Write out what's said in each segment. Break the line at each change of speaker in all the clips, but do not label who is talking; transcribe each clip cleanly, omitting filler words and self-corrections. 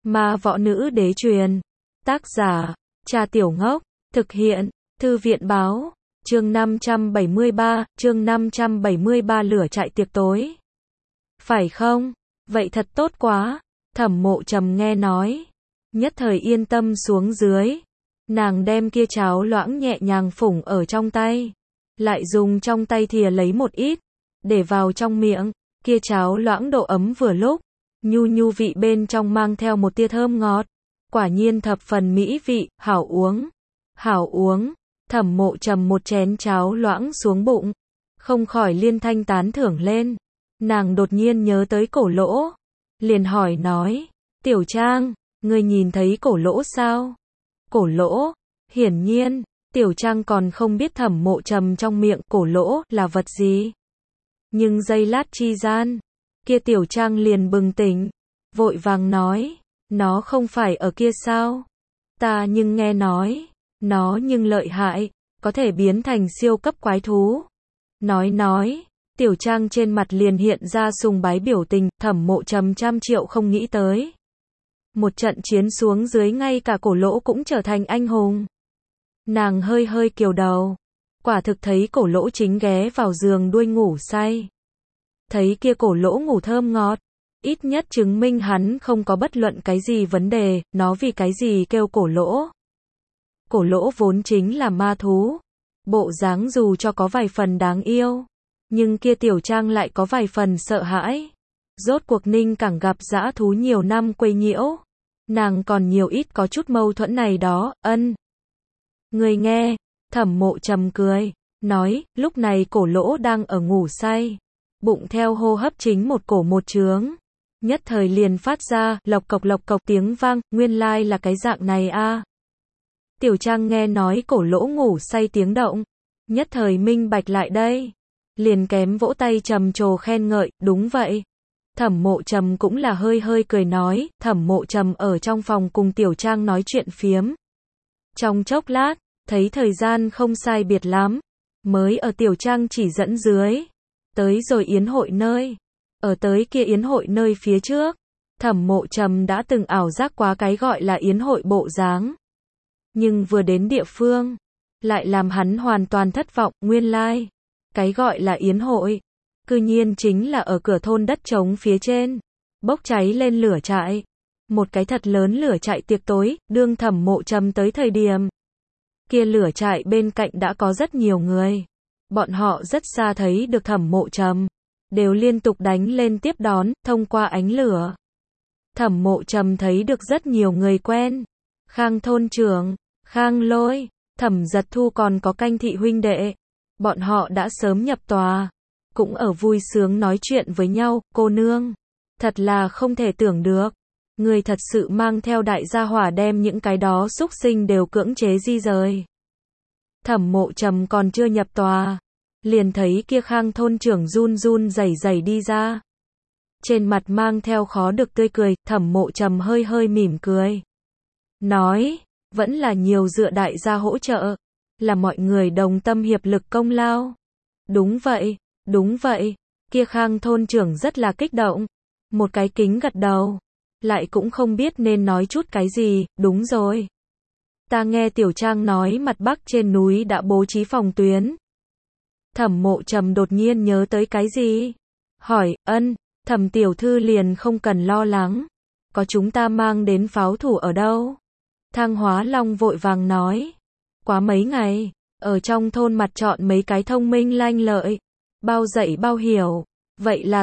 Ma võ nữ đế truyền. Tác giả, Trà Tiểu Ngốc. Thực hiện, Thư viện báo. Chương 573 lửa trại tiệc tối. Phải không? Vậy thật tốt quá. Thẩm Mộ Trầm nghe nói. Nhất thời yên tâm xuống dưới. Nàng đem kia cháo loãng nhẹ nhàng phủng ở trong tay. Lại dùng trong tay thìa lấy một ít. Để vào trong miệng. Kia cháo loãng độ ấm vừa lúc. Nhu nhu vị bên trong mang theo một tia thơm ngọt. Quả nhiên thập phần mỹ vị, hảo uống. Hảo uống. Thẩm Mộ Trầm một chén cháo loãng xuống bụng. Không khỏi liên thanh tán thưởng lên. Nàng đột nhiên nhớ tới Cổ Lỗ. Liền hỏi nói. Tiểu Trang, ngươi nhìn thấy Cổ Lỗ sao? Cổ Lỗ. Hiển nhiên, Tiểu Trang còn không biết Thẩm Mộ Trầm trong miệng Cổ Lỗ là vật gì. Nhưng giây lát chi gian, kia Tiểu Trang liền bừng tỉnh. Vội vàng nói. Nó không phải ở kia sao? Ta nhưng nghe nói. Nó nhưng lợi hại. Có thể biến thành siêu cấp quái thú. Nói. Tiểu Trang trên mặt liền hiện ra sùng bái biểu tình. Thẩm Mộ Trầm trăm triệu không nghĩ tới. Một trận chiến xuống dưới ngay cả Cổ Lỗ cũng trở thành anh hùng. Nàng hơi kiều đầu. Quả thực thấy Cổ Lỗ chính ghé vào giường đuôi ngủ say. Thấy kia Cổ Lỗ ngủ thơm ngọt. Ít nhất chứng minh hắn không có bất luận cái gì vấn đề. Nó vì cái gì kêu Cổ Lỗ. Cổ Lỗ vốn chính là ma thú. Bộ dáng dù cho có vài phần đáng yêu. Nhưng kia Tiểu Trang lại có vài phần sợ hãi. Rốt cuộc Ninh Cảng gặp dã thú nhiều năm quấy nhiễu. Nàng còn nhiều ít có chút mâu thuẫn này đó, ân. Người nghe, Thẩm Mộ Trầm cười, nói, lúc này Cổ Lỗ đang ở ngủ say. Bụng theo hô hấp chính một cổ một trướng. Nhất thời liền phát ra, lộc cộc tiếng vang, nguyên lai là cái dạng này a. Tiểu Trang nghe nói Cổ Lỗ ngủ say tiếng động. Nhất thời minh bạch lại đây. Liền kém vỗ tay trầm trồ khen ngợi, đúng vậy. Thẩm Mộ Trầm cũng là hơi cười nói, Thẩm Mộ Trầm ở trong phòng cùng Tiểu Trang nói chuyện phiếm. Trong chốc lát, thấy thời gian không sai biệt lắm, mới ở Tiểu Trang chỉ dẫn dưới, tới rồi yến hội nơi. Ở tới kia yến hội nơi phía trước, Thẩm Mộ Trầm đã từng ảo giác quá cái gọi là yến hội bộ dáng. Nhưng vừa đến địa phương, lại làm hắn hoàn toàn thất vọng, nguyên lai. Cái gọi là yến hội, cư nhiên chính là ở cửa thôn đất trống phía trên, bốc cháy lên lửa trại. Một cái thật lớn lửa trại tiệc tối, đương Thẩm Mộ Trầm tới thời điểm. Kia lửa trại bên cạnh đã có rất nhiều người. Bọn họ rất xa thấy được Thẩm Mộ Trầm, đều liên tục đánh lên tiếp đón, thông qua ánh lửa. Thẩm Mộ Trầm thấy được rất nhiều người quen. Khang thôn trưởng, Khang Lôi, Thẩm Giật Thu còn có Canh thị huynh đệ. Bọn họ đã sớm nhập tòa, cũng ở vui sướng nói chuyện với nhau, cô nương. Thật là không thể tưởng được. Người thật sự mang theo đại gia hỏa đem những cái đó xúc sinh đều cưỡng chế di rời. Thẩm Mộ Trầm còn chưa nhập tòa. Liền thấy kia Khang thôn trưởng run rẩy đi ra. Trên mặt mang theo khó được tươi cười, Thẩm Mộ Trầm hơi mỉm cười. Nói, vẫn là nhiều dựa đại gia hỗ trợ. Là mọi người đồng tâm hiệp lực công lao. Đúng vậy, kia Khang thôn trưởng rất là kích động. Một cái kính gật đầu. Lại cũng không biết nên nói chút cái gì, đúng rồi. Ta nghe Tiểu Trang nói mặt bắc trên núi đã bố trí phòng tuyến. Thẩm Mộ Trầm đột nhiên nhớ tới cái gì? Hỏi, Thẩm tiểu thư liền không cần lo lắng. Có chúng ta mang đến pháo thủ ở đâu? Thang Hóa Long vội vàng nói. Quá mấy ngày, ở trong thôn mặt chọn mấy cái thông minh lanh lợi. Bao dạy bao hiểu. Vậy là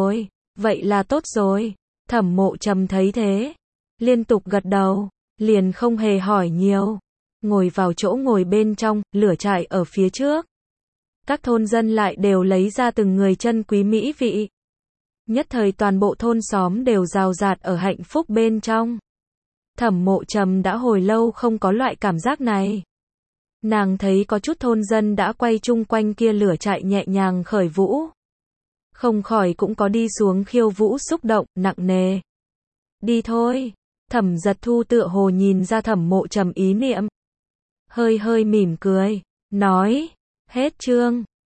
tốt rồi. Thẩm Mộ Trầm thấy thế. Liên tục gật đầu. Liền không hề hỏi nhiều. Ngồi vào chỗ ngồi bên trong, lửa trại ở phía trước. Các thôn dân lại đều lấy ra từng người chân quý mỹ vị. Nhất thời toàn bộ thôn xóm đều rào rạt ở hạnh phúc bên trong. Thẩm Mộ Trầm đã hồi lâu không có loại cảm giác này. Nàng thấy có chút thôn dân đã quay chung quanh kia lửa trại nhẹ nhàng khởi vũ. Không khỏi cũng có đi xuống khiêu vũ xúc động, nặng nề. Đi thôi. Thẩm Giật Thu tựa hồ nhìn ra Thẩm Mộ Trầm ý niệm. Hơi mỉm cười. Nói. Hết chương.